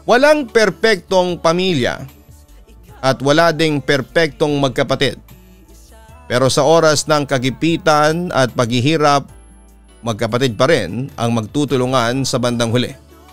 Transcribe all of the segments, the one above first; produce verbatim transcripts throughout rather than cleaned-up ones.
Walang perpektong pamilya at wala ding perpektong magkapatid. Pero sa oras ng kagipitan at paghihirap, magkapatid pa rin ang magtutulungan sa bandang huli.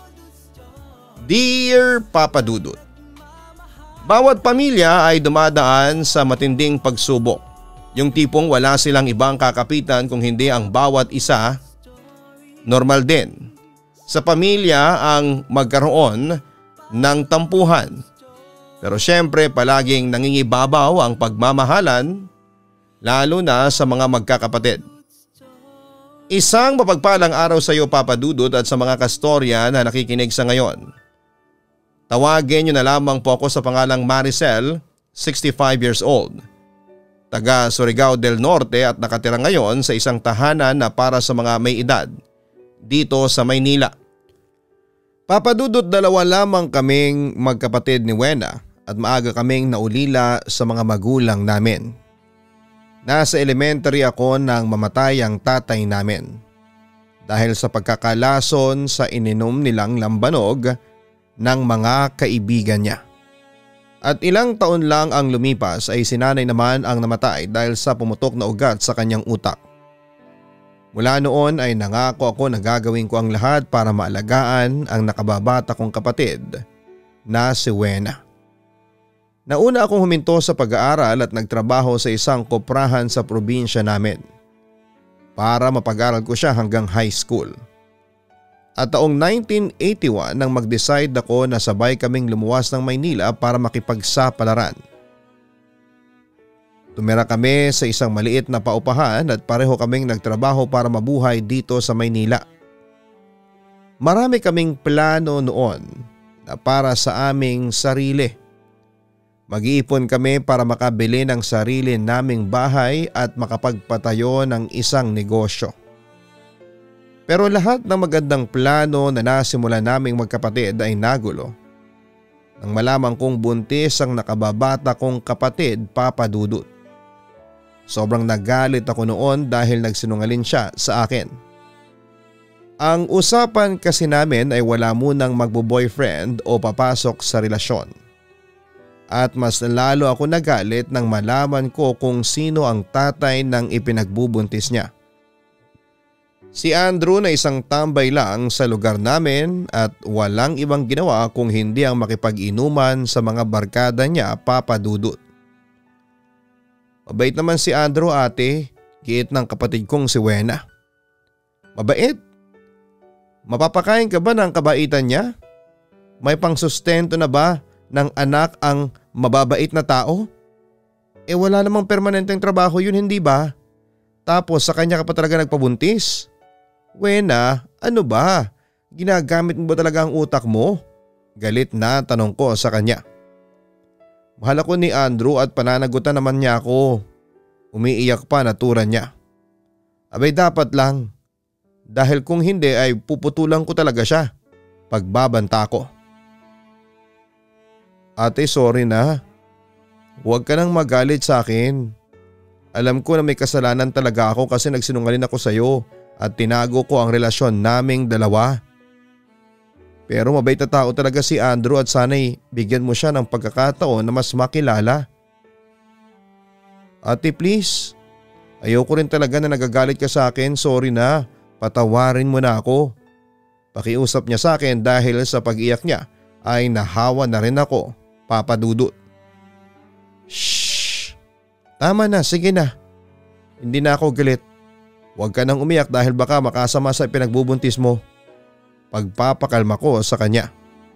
Dear Papa Dudut, bawat pamilya ay dumadaan sa matinding pagsubok. Yung tipong wala silang ibang kakapitan kung hindi ang bawat isa. Normal din sa pamilya ang magkaroon ng tampuhan. Pero syempre palaging nangingibabaw ang pagmamahalan, lalo na sa mga magkakapatid. Isang mapagpalang araw sa iyo, Papa Dudut, at sa mga kastorya na nakikinig sa ngayon. Tawagin niyo na lamang po ako sa pangalang Maricel, sixty-five years old. Taga Surigao del Norte at nakatira ngayon sa isang tahanan na para sa mga may edad dito sa Maynila. Papa Dudut, dalawa lamang kaming magkapatid ni Wena at maaga kaming naulila sa mga magulang namin. Nasa elementary ako nang mamatay ang tatay namin dahil sa pagkakalason sa ininom nilang lambanog ng mga kaibigan niya. At ilang taon lang ang lumipas ay sinanay naman ang namatay dahil sa pumutok na ugat sa kanyang utak. Mula noon ay nangako ako na gagawin ko ang lahat para maalagaan ang nakababata kong kapatid na si Wena. Nauna akong huminto sa pag-aaral at nagtrabaho sa isang koprahan sa probinsya namin para mapag-aral ko siya hanggang high school. At taong nineteen eighty-one nang mag-decide ako na sabay kaming lumuwas ng Maynila para makipagsapalaran. Tumira kami sa isang maliit na paupahan at pareho kaming nagtrabaho para mabuhay dito sa Maynila. Marami kaming plano noon na para sa aming sarili. Mag-iipon kami para makabili ng sarili naming bahay at makapagpatayo ng isang negosyo. Pero lahat ng magandang plano na nasimulan naming magkapatid ay nagulo nang malaman kong buntis ang nakababata kong kapatid, Papa Dudut. Sobrang nagalit ako noon dahil nagsinungaling siya sa akin. Ang usapan kasi namin ay wala munang magbo-boyfriend o papasok sa relasyon. At mas lalo ako nagalit nang malaman ko kung sino ang tatay ng ipinagbubuntis niya. Si Andrew na isang tambay lang sa lugar namin at walang ibang ginawa kung hindi ang makipag-inuman sa mga barkada niya, Papa Dudut. Mabait naman si Andrew, ate, giit ng kapatid kong si Wena. Mabait? Mapapakain ka ba ng kabaitan niya? May pangsustento na ba ng anak ang mababait na tao? Eh wala namang permanenteng trabaho yun, hindi ba? Tapos sa kanya ka pa talaga nagpabuntis? Wena, ano ba? Ginagamit mo ba talaga ang utak mo? Galit na tanong ko sa kanya. Mahal ako ni Andrew at pananagutan naman niya ako. Umiiyak pa naturan niya. Abay dapat lang. Dahil kung hindi ay puputulan ko talaga siya. Pagbabanta ko. Ate, sorry na. Huwag ka nang magalit sa akin. Alam ko na may kasalanan talaga ako kasi nagsinungaling ako sa iyo. At tinago ko ang relasyon naming dalawa. Pero mabait na tao talaga si Andrew at sana'y bigyan mo siya ng pagkakataon na mas makilala. Ate, please. Ayoko rin talaga na nagagalit ka sa akin. Sorry na. Patawarin mo na ako. Pakiusap niya sa akin dahil sa pag-iyak niya ay nahawa na rin ako, Papa Dudut. Shhh. Tama na, sige na. Hindi na ako galit. Huwag ka nang umiyak dahil baka makasama sa pinagbubuntis mo. Pagpapakalma ko sa kanya.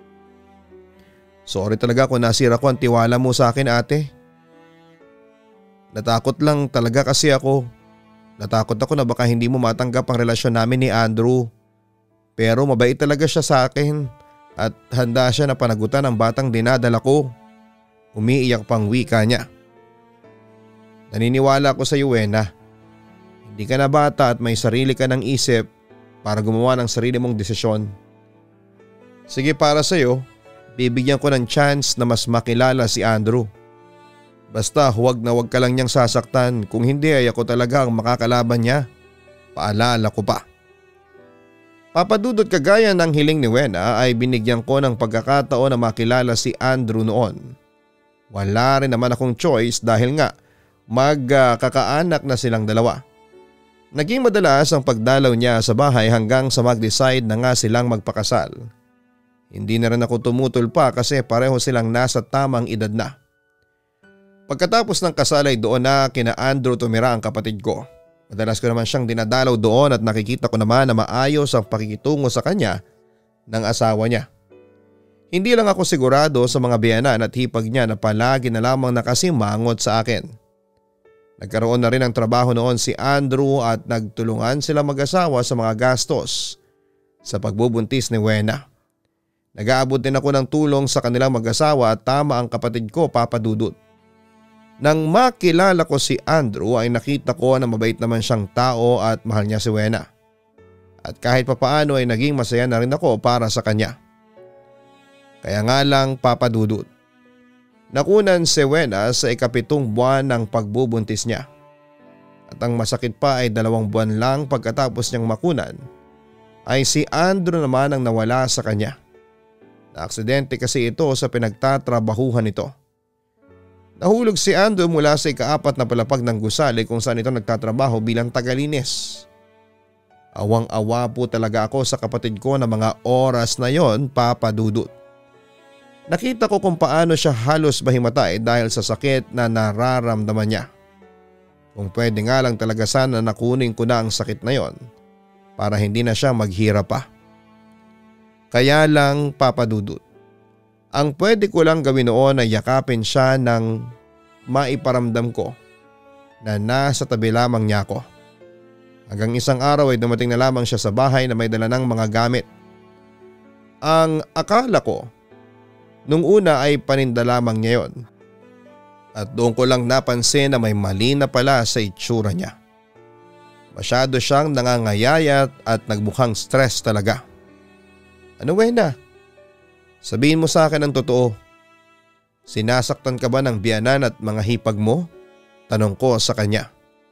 Sorry talaga kung nasira ko ang tiwala mo sa akin, ate. Natakot lang talaga kasi ako. Natakot ako na baka hindi mo matanggap ang relasyon namin ni Andrew. Pero mabait talaga siya sa akin at handa siya na panagutan ang batang dinadala ko. Umiiyak pang wika niya. Naniniwala ko sa iyo, Wena. Hindi ka na bata at may sarili ka ng isip para gumawa ng sarili mong desisyon. Sige, para sa iyo, bibigyan ko ng chance na mas makilala si Andrew. Basta huwag na huwag ka lang niyang sasaktan, kung hindi ay ako talaga ang makakalaban niya. Paalala ko pa. Papadudot, kagaya ng hiling ni Wena ay binigyan ko ng pagkakataon na makilala si Andrew noon. Wala rin naman akong choice dahil nga magkakaanak na silang dalawa. Naging madalas ang pagdalaw niya sa bahay hanggang sa mag-decide na nga silang magpakasal. Hindi na rin ako tumutol pa kasi pareho silang nasa tamang edad na. Pagkatapos ng kasal ay doon na kina Andrew tumira ang kapatid ko. Madalas ko naman siyang dinadalaw doon at nakikita ko naman na maayos ang pakikitungo sa kanya ng asawa niya. Hindi lang ako sigurado sa mga biyanan at hipag niya na palagi na lamang nakasimangot sa akin. Nagkaroon na rin ng trabaho noon si Andrew at nagtulungan sila mag-asawa sa mga gastos sa pagbubuntis ni Wena. Nag-aabot din ako ng tulong sa kanilang mag-asawa at tama ang kapatid ko, Papa Dudut. Nang makilala ko si Andrew ay nakita ko na mabait naman siyang tao at mahal niya si Wena. At kahit papaano ay naging masaya na rin ako para sa kanya. Kaya nga lang, Papa Dudut, nakunan si Wena sa ikapitong buwan ng pagbubuntis niya. At ang masakit pa ay dalawang buwan lang pagkatapos niyang makunan ay si Andrew naman ang nawala sa kanya. Na-aksidente kasi ito sa pinagtatrabahuhan nito. Nahulog si Andrew mula sa ikaapat na palapag ng gusali kung saan ito nagtatrabaho bilang tagalinis. Awang-awa po talaga ako sa kapatid ko na mga oras na yon, Papa Dudut. Nakita ko kung paano siya halos mahimatay dahil sa sakit na nararamdaman niya. Kung pwede nga lang talaga sana na kunin ko na ang sakit na yon para hindi na siya maghirap pa. Kaya lang, Papa Dudut, ang pwede ko lang gawin noon ay yakapin siya ng maiparamdam ko na nasa tabi lamang niya ako. Hanggang isang araw ay dumating na lamang siya sa bahay na may dala ng mga gamit. Ang akala ko nung una ay paninda lamang niya yon. At doon ko lang napansin na may mali na pala sa itsura niya. Masyado siyang nangangayayat at nagmukhang stress talaga. Ano, Wena? Sabihin mo sa akin ang totoo. Sinasaktan ka ba ng biyanan at mga hipag mo? Tanong ko sa kanya.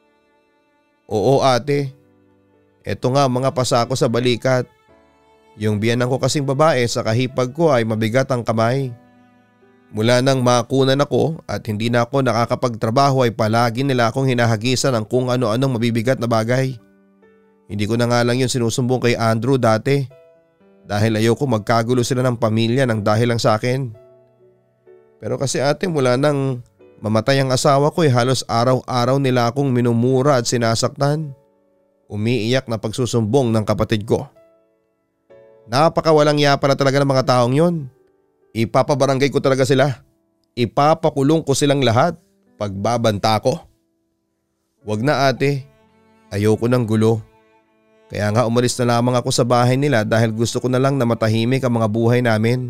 Oo, ate. Eto nga mga pasako sa balikat. Yung biyanan ko kasing babae sa kahipag ko ay mabigat ang kamay. Mula nang makunan ako at hindi na ako nakakapagtrabaho ay palagi nila akong hinahagisan ng kung ano-anong mabibigat na bagay. Hindi ko na nga lang yun sinusumbong kay Andrew dati. Dahil ayoko magkagulo sila ng pamilya ng dahil lang sa akin. Pero kasi ate, mula nang mamatay ang asawa ko ay halos araw-araw nila akong minumura at sinasaktan. Umiiyak na pagsusumbong ng kapatid ko. Napakawalang iya pala talaga ng mga taong yon. Ipapabarangay ko talaga sila. Ipapakulong ko silang lahat. Pagbabanta ko. Wag na ate. Ayoko ng gulo. Kaya nga umalis na lamang ako sa bahay nila dahil gusto ko na lang na matahimik ang mga buhay namin.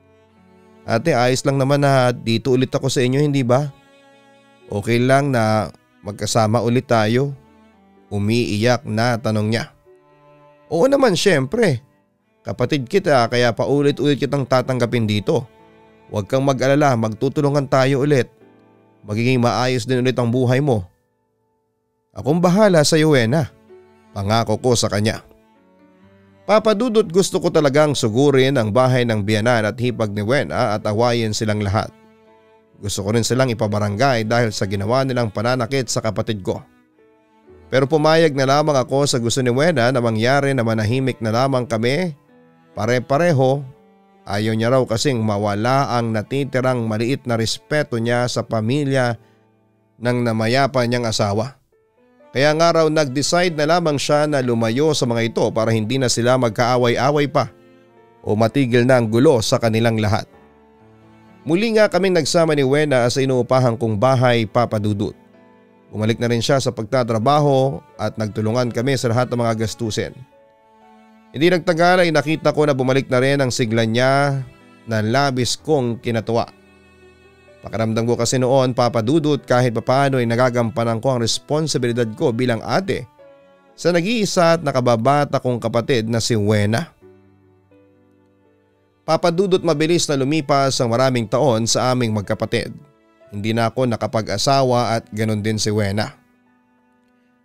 Ate, ayos lang naman na dito ulit ako sa inyo, hindi ba? Okay lang na magkasama ulit tayo. Umiiyak na tanong niya. Oo naman, syempre. Kapatid kita kaya paulit-ulit kitang tatanggapin dito. Huwag kang mag-alala, magtutulungan tayo ulit. Magiging maayos din ulit ang buhay mo. Akong bahala sa iyo, Wena. Pangako ko sa kanya. Papa Dudut, gusto ko talagang sugurin ang bahay ng biyanan at hipag ni Wena at awayin silang lahat. Gusto ko rin silang ipabarangay dahil sa ginawa nilang pananakit sa kapatid ko. Pero pumayag na lamang ako sa gusto ni Wena na mangyari na manahimik na lamang kami. Pare-pareho. Ayaw niya raw kasing mawala ang natitirang maliit na respeto niya sa pamilya ng namayapa niyang asawa. Kaya nga raw nag-decide na lamang siya na lumayo sa mga ito para hindi na sila magkaaway-away pa o matigil na ang gulo sa kanilang lahat. Muli nga kaming nagsama ni Wena sa inuupahan kong bahay, Papa Dudut. Bumalik na rin siya sa pagtatrabaho at nagtulungan kami sa lahat ng mga gastusin. Hindi nagtagal ay nakita ko na bumalik na rin ang sigla niya na labis kong kinatuwa. Pakiramdam ko kasi noon, Papa Dudut, kahit papaano ay nagagampanan ko ang responsibilidad ko bilang ate sa nag-iisa at nakababata kong kapatid na si Wena. Papa Dudut, mabilis na lumipas ang maraming taon sa aming magkapatid. Hindi na ako nakapag-asawa at ganon din si Wena.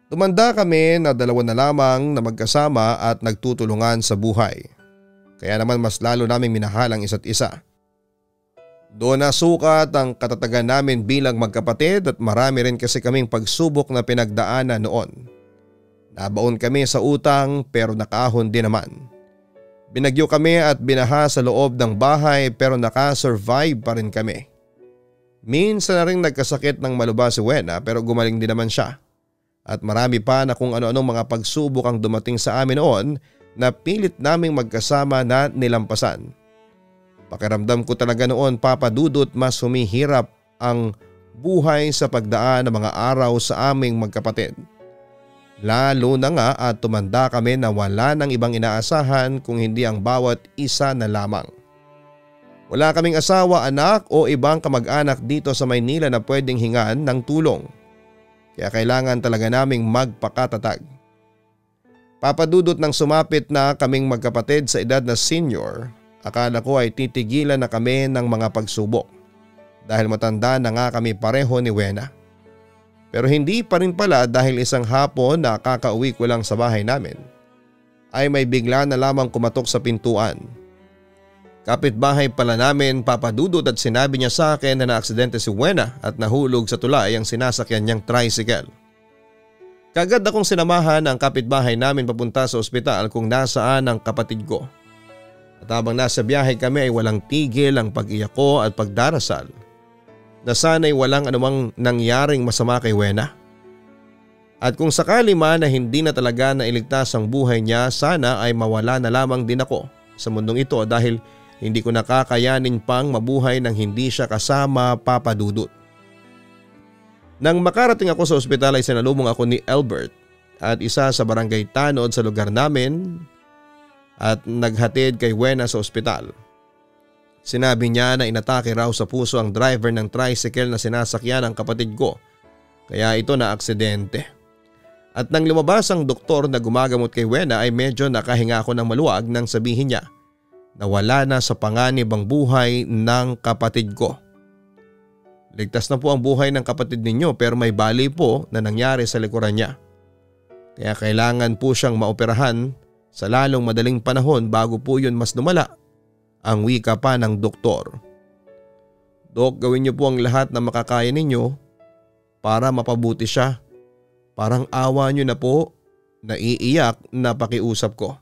Tumanda kami na dalawa na lamang na magkasama at nagtutulungan sa buhay. Kaya naman mas lalo naming minahal ang isa't isa. Doon nasukat ang katatagan namin bilang magkapatid at marami rin kasi kaming pagsubok na pinagdaanan noon. Nabaon kami sa utang pero nakahon din naman. Binagyo kami at binaha sa loob ng bahay pero nakasurvive pa rin kami. Minsan na rin nagkasakit ng malubha si Wena pero gumaling din naman siya. At marami pa na kung ano-anong mga pagsubok ang dumating sa amin noon na pilit naming magkasama na nilampasan. Pakiramdam ko talaga noon, Papa Dudut, mas humihirap ang buhay sa pagdaan ng mga araw sa aming magkapatid. Lalo na nga at tumanda kami na wala nang ibang inaasahan kung hindi ang bawat isa na lamang. Wala kaming asawa, anak o ibang kamag-anak dito sa Maynila na pwedeng hingan ng tulong. Kaya kailangan talaga naming magpakatatag. Papadudot nang sumapit na kaming magkapatid sa edad na senior, akala ko ay titigilan na kami ng mga pagsubok dahil matanda na nga kami pareho ni Wena. Pero hindi pa rin pala dahil isang hapon na kakauwi ko lang sa bahay namin ay may bigla na lamang kumatok sa pintuan. Kapitbahay pala namin, Papadudot, at sinabi niya sa akin na naaksidente si Wena at nahulog sa tulay ang sinasakyan niyang tricycle. Kagad akong sinamahan ang kapitbahay namin papunta sa ospital kung nasaan ang kapatid ko. At habang nasa biyahe kami ay walang tigil ang pag-iyak ko at pagdarasal na sana'y walang anumang nangyaring masama kay Wena. At kung sakali man na hindi na talaga nailigtas ang buhay niya, sana ay mawala na lamang din ako sa mundong ito dahil hindi ko nakakayanin pang mabuhay nang hindi siya kasama, Papa Dudut. Nang makarating ako sa ospital ay sinalubong ako ni Albert at isa sa barangay tanod sa lugar namin at naghatid kay Wena sa ospital. Sinabi niya na inatake raw sa puso ang driver ng tricycle na sinasakyan ng kapatid ko, kaya ito na aksidente. At nang lumabas ang doktor na gumagamot kay Wena ay medyo nakahinga ako ng maluwag nang sabihin niya na wala na sa panganib ang buhay ng kapatid ko. Ligtas na po ang buhay ng kapatid ninyo pero may bali po na nangyari sa likuran niya. Kaya kailangan po siyang maoperahan sa lalong madaling panahon bago po yun mas lumala, ang wika pa ng doktor. Dok, gawin niyo po ang lahat na makakaya ninyo para mapabuti siya. Parang awa niyo na po, naiiyak na pakiusap ko.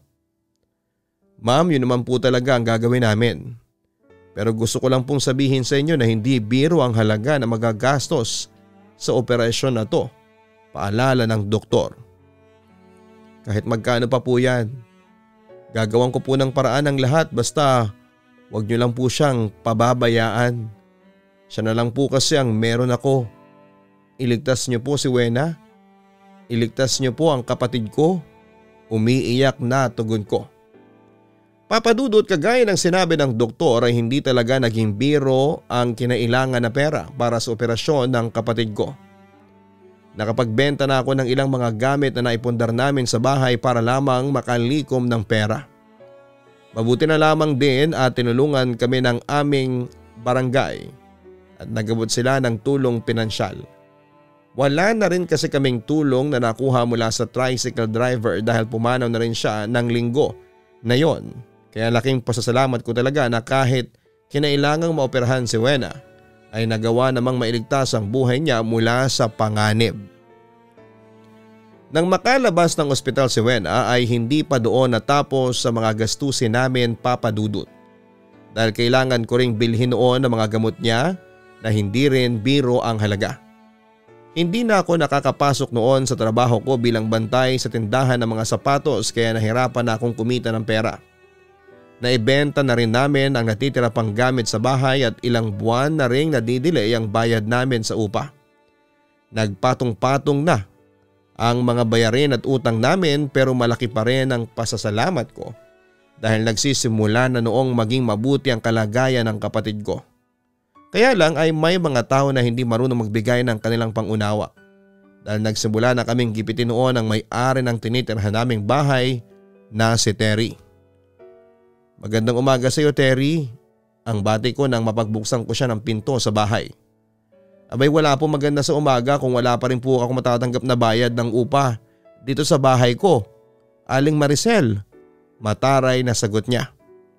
Ma'am, yun naman po talaga ang gagawin namin. Pero gusto ko lang pong sabihin sa inyo na hindi biro ang halaga na magagastos sa operasyon na to, paalala ng doktor. Kahit magkano pa po yan, gagawan ko po ng paraan ng lahat basta wag niyo lang po siyang pababayaan. Siya na lang po kasi ang meron ako. Iligtas niyo po si Wena. Iligtas niyo po ang kapatid ko. Umiiyak na tugon ko. Papadudot, kagaya ng sinabi ng doktor ay hindi talaga naging biro ang kinailangan na pera para sa operasyon ng kapatid ko. Nakapagbenta na ako ng ilang mga gamit na naipundar namin sa bahay para lamang makalikom ng pera. Mabuti na lamang din at tinulungan kami ng aming barangay at nagabot sila ng tulong pinansyal. Wala na rin kasi kaming tulong na nakuha mula sa tricycle driver dahil pumanaw na rin siya ng linggo na yon. Kaya laking pasasalamat ko talaga na kahit kinailangang maoperahan si Wena ay nagawa namang mailigtas ang buhay niya mula sa panganib. Nang makalabas ng ospital si Wena ay hindi pa doon natapos sa mga gastusin namin, Papa Dudut. Dahil kailangan ko ring bilhin noon ang mga gamot niya na hindi rin biro ang halaga. Hindi na ako nakakapasok noon sa trabaho ko bilang bantay sa tindahan ng mga sapatos kaya nahirapan na akong kumita ng pera. Naibenta na rin namin ang natitira pang gamit sa bahay at ilang buwan na ring nadidelay ang bayad namin sa upa. Nagpatong-patong na ang mga bayarin at utang namin pero malaki pa rin ang pasasalamat ko dahil nagsisimula na noong maging mabuti ang kalagayan ng kapatid ko. Kaya lang ay may mga tao na hindi marunong magbigay ng kanilang pangunawa dahil nagsimula na kaming gipitin noon ang may-ari ng tinitirhan naming bahay na si Terry. Magandang umaga sa iyo, Terry. Ang bati ko nang mapagbuksan ko siya ng pinto sa bahay. Abay wala po maganda sa umaga kung wala pa rin po ako matatanggap na bayad ng upa dito sa bahay ko. Aling Maricel, mataray na sagot niya.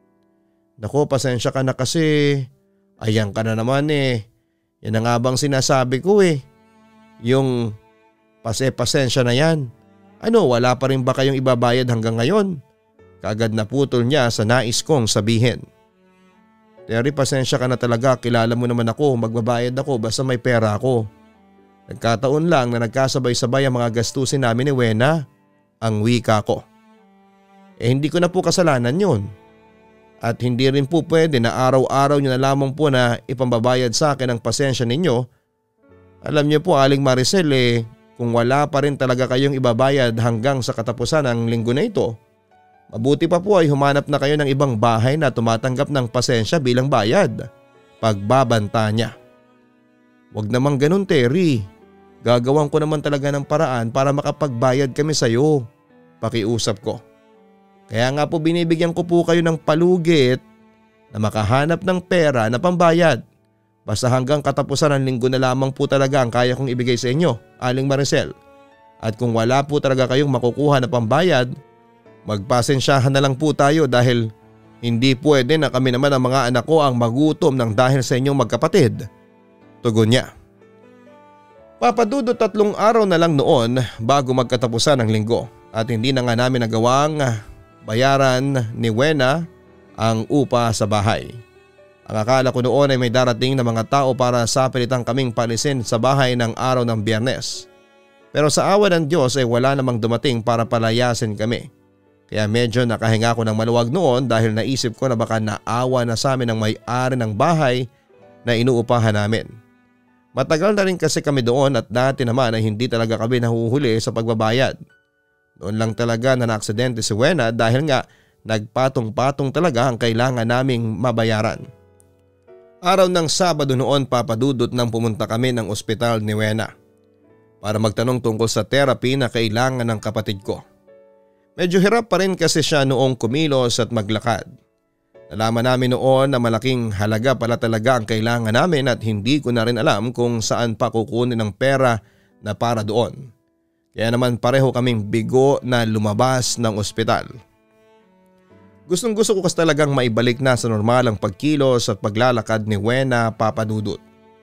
Naku, pasensya ka na kasi ayan ka na naman eh. Yan ang nga bang sinasabi ko eh. Yung pase-pasensya na yan. Ano, wala pa rin ba kayong ibabayad hanggang ngayon? Kaagad na putol niya sa nais kong sabihin. Terry, pasensya ka na talaga, kilala mo naman ako, magbabayad ako basta may pera ako. Nagkataon lang na nagkasabay-sabay ang mga gastusin namin ni Wena, ang wika ko. Eh hindi ko na po kasalanan yun. At hindi rin po pwede na araw-araw nyo na lamang po na ipambabayad sa akin ang pasensya ninyo. Alam niyo po Aling Maricel eh, kung wala pa rin talaga kayong ibabayad hanggang sa katapusan ng linggo na ito, mabuti pa po ay humanap na kayo ng ibang bahay na tumatanggap ng pasensya bilang bayad. Pagbabanta niya. Wag namang ganun Terry. Gagawan ko naman talaga ng paraan para makapagbayad kami sa iyo. Pakiusap ko. Kaya nga po binibigyan ko po kayo ng palugit na makahanap ng pera na pambayad. Basta hanggang katapusan ng linggo na lamang po talaga ang kaya kong ibigay sa inyo, Aling Maricel. At kung wala po talaga kayong makukuha na pambayad, magpasensyahan na lang po tayo dahil hindi pwede na kami naman ang mga anak ko ang magutom ng dahil sa inyong magkapatid. Tugon niya. Papadudot tatlong araw na lang noon bago magkatapusan ng linggo at hindi na nga namin nagawang bayaran ni Wena ang upa sa bahay. Ang akala ko noon ay may darating na mga tao para sapilitan kaming palisin sa bahay ng araw ng Biyernes. Pero sa awa ng Diyos ay wala namang dumating para palayasin kami. Kaya medyo nakahinga ko ng maluwag noon dahil naisip ko na baka naawa na sa amin ang may-ari ng bahay na inuupahan namin. Matagal na rin kasi kami doon at dati naman ay hindi talaga kami nahuhuli sa pagbabayad. Noon lang talaga na naaksidente si Wena dahil nga nagpatong-patong talaga ang kailangan naming mabayaran. Araw ng Sabado noon papadudot nang pumunta kami ng ospital ni Wena para magtanong tungkol sa therapy na kailangan ng kapatid ko. Medyo hirap pa rin kasi siya noong kumilos at maglakad. Nalaman namin noon na malaking halaga pala talaga ang kailangan namin at hindi ko na rin alam kung saan pa kukunin ang pera na para doon. Kaya naman pareho kaming bigo na lumabas ng ospital. Gustong gusto ko kasi talagang maibalik na sa normal ang pagkilos at paglalakad ni Wena papadudot.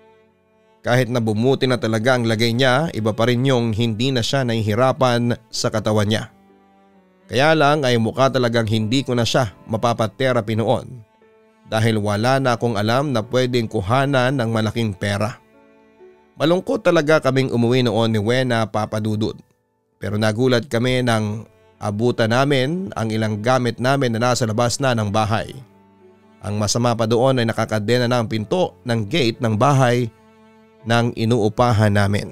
Kahit na bumuti na talaga ang lagay niya, iba pa rin yung hindi na siya nahihirapan sa katawan niya. Kaya lang ay mukha talagang hindi ko na siya mapapatherapy noon dahil wala na akong alam na pwedeng kuhanan ng malaking pera. Malungkot talaga kaming umuwi noon ni Wena papadudot. Pero nagulat kami nang abutan namin ang ilang gamit namin na nasa labas na ng bahay. Ang masama pa doon ay nakakadena na ang pinto ng gate ng bahay ng inuupahan namin.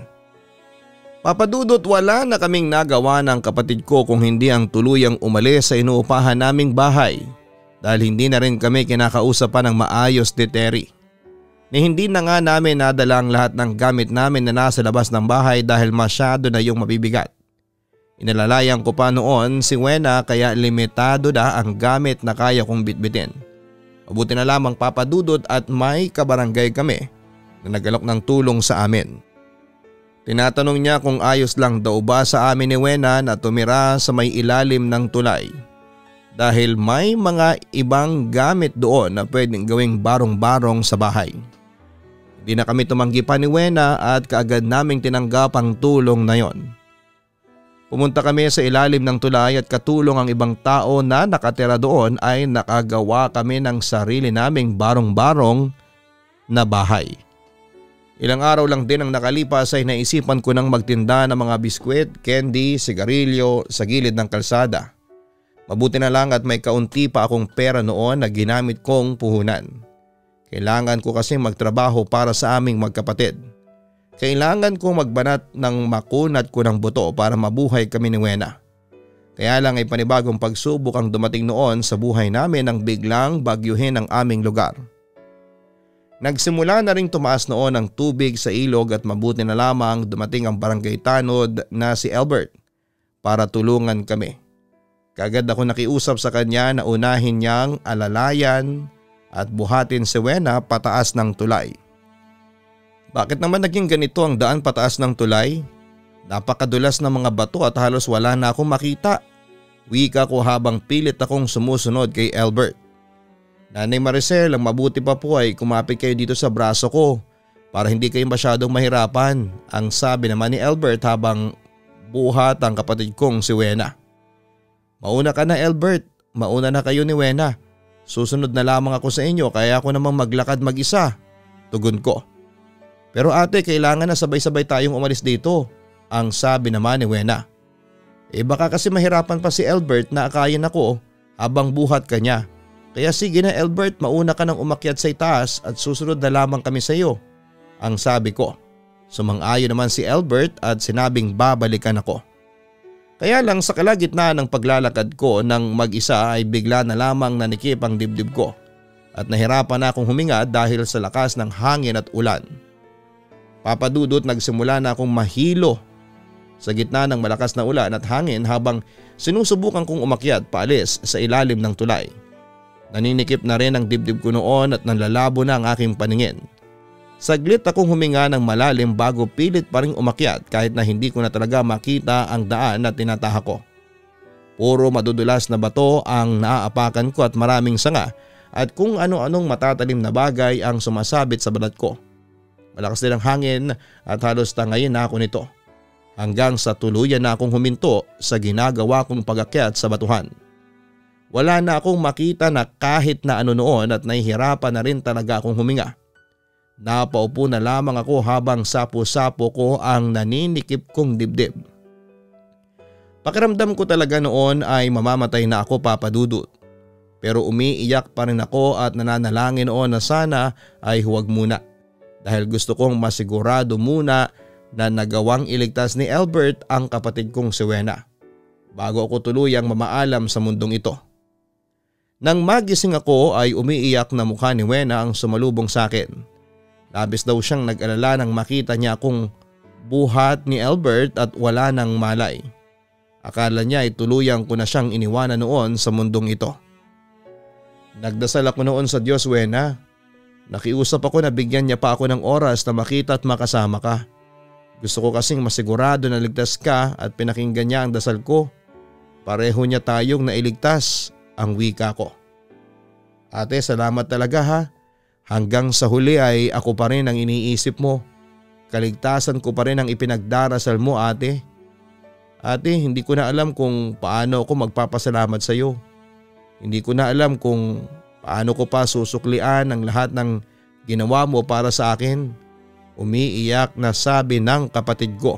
Papadudot wala na kaming nagawa ng kapatid ko kung hindi ang tuluyang umalis sa inuupahan naming bahay dahil hindi na rin kami kinakausap pa ng maayos ni Terry. Ni hindi na nga namin nadala ang lahat ng gamit namin na nasa labas ng bahay dahil masyado na yung mabibigat. Inalalayan ko pa noon si Wena kaya limitado na ang gamit na kaya kong bitbitin. Mabuti na lamang papadudot at may kabarangay kami na nagalok ng tulong sa amin. Tinatanong niya kung ayos lang daw ba sa amin ni Wena na tumira sa may ilalim ng tulay. Dahil may mga ibang gamit doon na pwedeng gawing barong-barong sa bahay. Hindi na kami tumanggi pa ni Wena at kaagad naming tinanggap ang tulong na yon. Pumunta kami sa ilalim ng tulay at katulong ang ibang tao na nakatira doon ay nakagawa kami ng sarili naming barong-barong na bahay. Ilang araw lang din ang nakalipas ay naisipan ko nang magtinda ng mga biskwit, candy, sigarilyo sa gilid ng kalsada. Mabuti na lang at may kaunti pa akong pera noon na ginamit kong puhunan. Kailangan ko kasi magtrabaho para sa aming magkapatid. Kailangan kong magbanat ng makunat ko ng buto para mabuhay kami ni Wena. Kaya lang ay panibagong pagsubok ang dumating noon sa buhay namin nang biglang bagyuhin ang aming lugar. Nagsimula na ring tumaas noon ang tubig sa ilog at mabuti na lamang dumating ang barangay tanod na si Albert para tulungan kami. Kaagad ako nakiusap sa kanya na unahin niyang alalayan at buhatin si Wena pataas ng tulay. Bakit naman naging ganito ang daan pataas ng tulay? Napakadulas ng mga bato at halos wala na akong makita. Wika ko habang pilit akong sumusunod kay Albert. Nanay Maricel, ang mabuti pa po ay kumapit kayo dito sa braso ko para hindi kayo masyadong mahirapan, ang sabi naman ni Albert habang buhat ang kapatid kong si Wena. Mauna ka na Albert, mauna na kayo ni Wena. Susunod na lamang ako sa inyo kaya ako namang maglakad mag-isa, tugon ko. Pero ate, kailangan na sabay-sabay tayong umalis dito, ang sabi naman ni Wena. Eh baka kasi mahirapan pa si Albert na akayin ako habang buhat ka niya. Kaya sige na Albert, mauna ka nang umakyat sa itaas at susunod na lamang kami sa iyo, ang sabi ko. Sumang-ayon naman si Albert at sinabing babalikan ako. Kaya lang sa kalagitnaan ng paglalakad ko ng mag-isa ay bigla na lamang nanikip ang dibdib ko at nahirapan na akong huminga dahil sa lakas ng hangin at ulan. Papadudot nagsimula na akong mahilo sa gitna ng malakas na ulan at hangin habang sinusubukan kong umakyat paalis sa ilalim ng tulay. Naninikip na rin ang dibdib ko noon at nanlalabo na ang aking paningin. Saglit akong huminga ng malalim bago pilit pa ring umakyat kahit na hindi ko na talaga makita ang daan na tinataha ko. Puro madudulas na bato ang naaapakan ko at maraming sanga at kung ano-anong matatalim na bagay ang sumasabit sa balat ko. Malakas din ang hangin at halos tangayin na ako nito. Hanggang sa tuluyan na akong huminto sa ginagawa kong pag-akyat sa batuhan. Wala na akong makita na kahit na ano noon at nahihirapan na rin talaga akong huminga. Napaupo na lamang ako habang sapo-sapo ko ang naninikip kong dibdib. Pakiramdam ko talaga noon ay mamamatay na ako papadudot. Pero umiiyak pa rin ako at nananalangin noon na sana ay huwag muna. Dahil gusto kong masigurado muna na nagawang iligtas ni Albert ang kapatid kong si Wena bago ako tuluyang mamaalam sa mundong ito. Nang magising ako ay umiiyak na mukha ni Wena ang sumalubong sa akin. Labis daw siyang nag-alala nang makita niya akong buhat ni Albert at wala nang malay. Akala niya ay tuluyang ko na siyang iniwanan noon sa mundong ito. Nagdasal ako noon sa Diyos, Wena. Nakiusap ako na bigyan niya pa ako ng oras na makita at makasama ka. Gusto ko kasing masigurado na ligtas ka at pinakinggan niya ang dasal ko. Pareho niya tayong nailigtas, ang wika ko. Ate, salamat talaga ha. Hanggang sa huli ay ako pa rin ang iniisip mo. Kaligtasan ko pa rin ang ipinagdarasal mo, ate. Ate, hindi ko na alam kung paano ako magpapasalamat sa iyo. Hindi ko na alam kung paano ko pa susuklian ang lahat ng ginawa mo para sa akin. Umiiyak na sabi ng kapatid ko.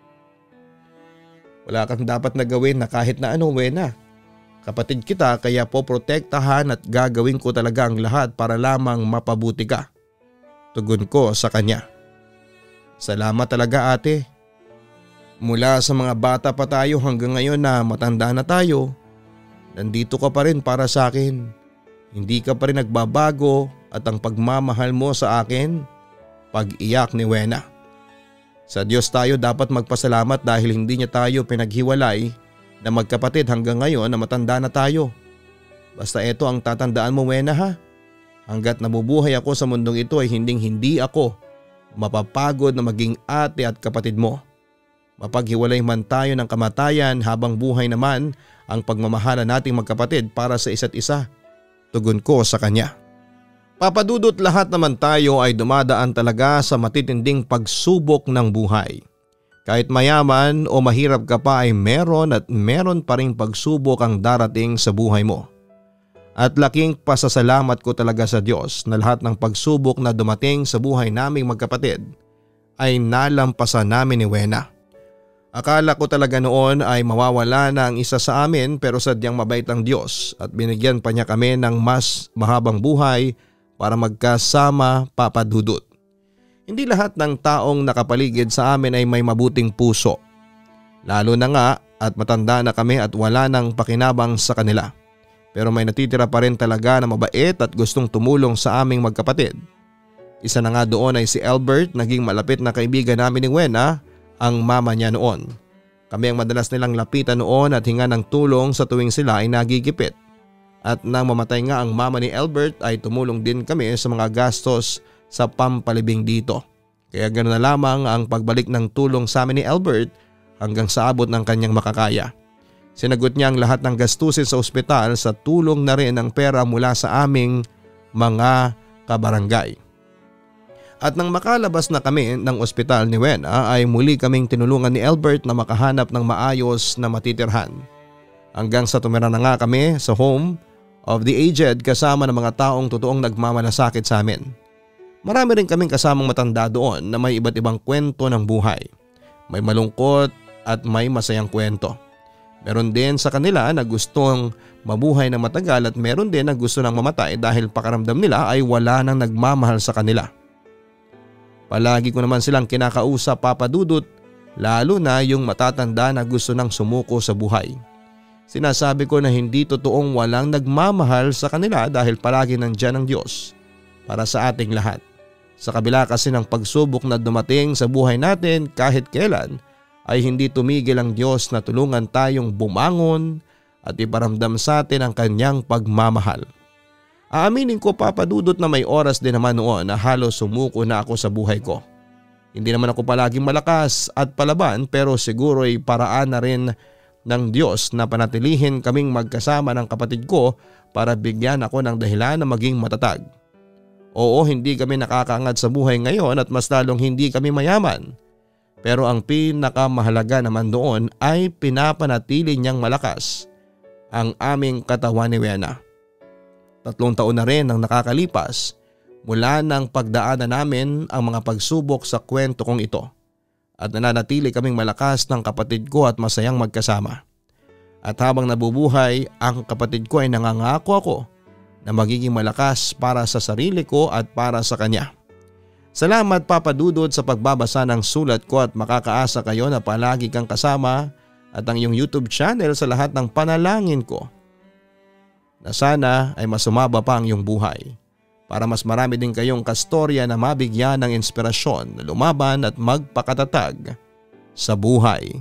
Wala kang dapat na gawin na kahit na ano, Wena. Kapatid kita kaya po protektahan at gagawin ko talaga ang lahat para lamang mapabuti ka. Tugon ko sa kanya. Salamat talaga ate. Mula sa mga bata pa tayo hanggang ngayon na matanda na tayo, nandito ka pa rin para sa akin. Hindi ka pa rin nagbabago at ang pagmamahal mo sa akin, pag-iyak ni Wena. Sa Diyos tayo dapat magpasalamat dahil hindi niya tayo pinaghiwalay na magkapatid hanggang ngayon na matanda na tayo. Basta ito ang tatandaan mo, Wena ha. Hanggat nabubuhay ako sa mundong ito ay hinding hindi ako mapapagod na maging ate at kapatid mo. Mapaghiwalay man tayo ng kamatayan habang buhay naman ang pagmamahala nating magkapatid para sa isa't isa. Tugon ko sa kanya. Papadudot lahat naman tayo ay dumadaan talaga sa matitinding pagsubok ng buhay. Kahit mayaman o mahirap ka pa ay meron at meron pa ring pagsubok ang darating sa buhay mo. At laking pasasalamat ko talaga sa Diyos na lahat ng pagsubok na dumating sa buhay naming magkapatid ay nalampasan namin ni Wena. Akala ko talaga noon ay mawawala na ang isa sa amin pero sadyang mabait ang Diyos at binigyan pa niya kami ng mas mahabang buhay para magkasama papadudot. Hindi lahat ng taong nakapaligid sa amin ay may mabuting puso. Lalo na nga at matanda na kami at wala nang pakinabang sa kanila. Pero may natitira pa rin talaga na mabait at gustong tumulong sa aming magkapatid. Isa na nga doon ay si Albert, naging malapit na kaibigan namin ni Wena, ang mama niya noon. Kami ang madalas nilang lapitan noon at hinga ng tulong sa tuwing sila ay nagigipit. At nang mamatay nga ang mama ni Albert ay tumulong din kami sa mga gastos sa pampalibing dito. Kaya ganoon na lamang ang pagbalik ng tulong sa amin ni Albert hanggang sa abot ng kanyang makakaya. Sinagot niya ang lahat ng gastusin sa ospital sa tulong na rin ng pera mula sa aming mga kabarangay. At nang makalabas na kami ng ospital ni Wena ay muli kaming tinulungan ni Albert na makahanap ng maayos na matitirhan. Hanggang sa tumira na nga kami sa home of the aged kasama ng mga taong totoong nagmamalasakit sa amin. Marami rin kaming kasamang matanda doon na may iba't ibang kwento ng buhay. May malungkot at may masayang kwento. Meron din sa kanila na gustong mabuhay na matagal at meron din na gusto nang mamatay dahil pakaramdam nila ay wala nang nagmamahal sa kanila. Palagi ko naman silang kinakausap, Papa Dudut, lalo na yung matatanda na gusto nang sumuko sa buhay. Sinasabi ko na hindi totoong walang nagmamahal sa kanila dahil palagi nandyan ang Diyos para sa ating lahat. Sa kabila kasi ng pagsubok na dumating sa buhay natin kahit kailan ay hindi tumigil ang Diyos na tulungan tayong bumangon at iparamdam sa atin ang kanyang pagmamahal. Aaminin ko, Papa Dudut, na may oras din naman noon na halos sumuko na ako sa buhay ko. Hindi naman ako palaging malakas at palaban pero siguro ay paraan na rin ng Diyos na panatilihin kaming magkasama ng kapatid ko para bigyan ako ng dahilan na maging matatag. Oo, hindi kami nakakaangat sa buhay ngayon at mas lalong hindi kami mayaman. Pero ang pinakamahalaga naman doon ay pinapanatili niyang malakas ang aming katawan ni Wena. Tatlong taon na rin ang nakakalipas mula ng pagdaanan namin ang mga pagsubok sa kwento kong ito. At nananatili kaming malakas ng kapatid ko at masayang magkasama. At habang nabubuhay ang kapatid ko ay nangangako ako na magiging malakas para sa sarili ko at para sa kanya. Salamat, Papa Dudut, sa pagbabasa ng sulat ko at makakaasa kayo na palagi kang kasama at ang iyong YouTube channel sa lahat ng panalangin ko. Na sana ay masumaba pa ang iyong buhay para mas marami din kayong kastorya na mabigyan ng inspirasyon na lumaban at magpakatatag sa buhay.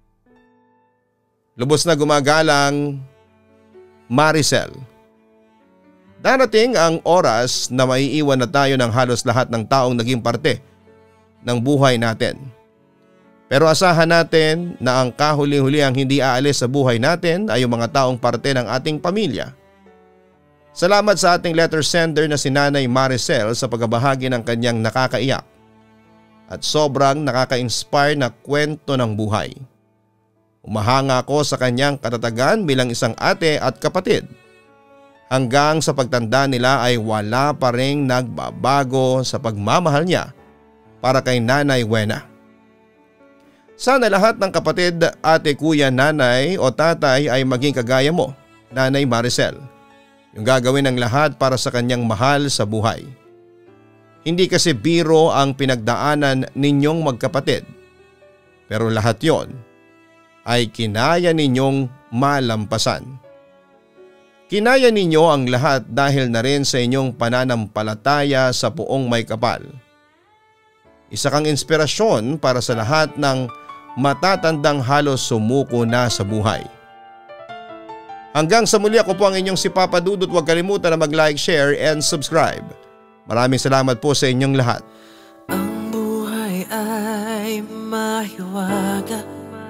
Lubos na gumagalang Maricel. Darating ang oras na maiiwan na tayo ng halos lahat ng taong naging parte ng buhay natin. Pero asahan natin na ang kahuli-huli ang hindi aalis sa buhay natin ay yung mga taong parte ng ating pamilya. Salamat sa ating letter sender na si Nanay Maricel sa pagbabahagi ng kanyang nakakaiyak at sobrang nakaka-inspire na kwento ng buhay. Umahanga ako sa kanyang katatagan bilang isang ate at kapatid. Hanggang sa pagtanda nila ay wala pa ring nagbabago sa pagmamahal niya para kay Nanay Wena. Sana lahat ng kapatid, ate, kuya, nanay o tatay ay maging kagaya mo, Nanay Maricel. Yung gagawin ng lahat para sa kanyang mahal sa buhay. Hindi kasi biro ang pinagdaanan ninyong magkapatid. Pero lahat yon ay kinaya ninyong malampasan. Kinaya ninyo ang lahat dahil na rin sa inyong pananampalataya sa Poong May Kapal. Isa kang inspirasyon para sa lahat ng matatandang halos sumuko na sa buhay. Hanggang sa muli, ako po ang inyong si Papa Dudut. Huwag kalimutan na mag-like, share and subscribe. Maraming salamat po sa inyong lahat. Ang buhay ay mahiwaga,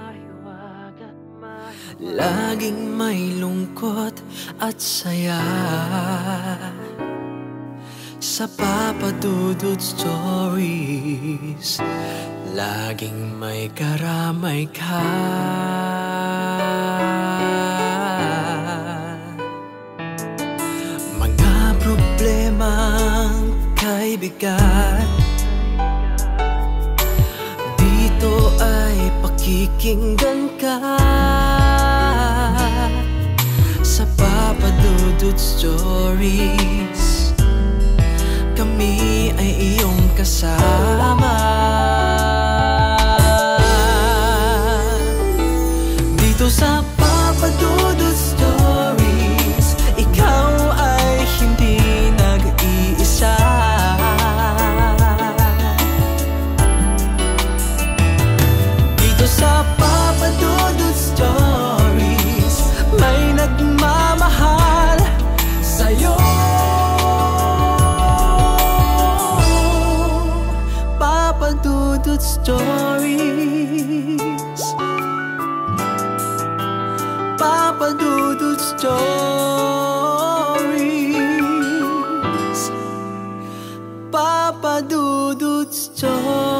laging may lungkot at saya. Sa Papa Dudut Stories, laging may karamay ka. Mga problemang kay bigat, dito ay pakikinggan ka. Sa Papa Dudut Stories, kami ay iyong kasama. Dito sa Papa Dudut Stories, ikaw ay hindi nag-iisa. Dito sa Papa Dudut Stories, may nagmamahal sa'yo. Papa Papa Dudut Stories.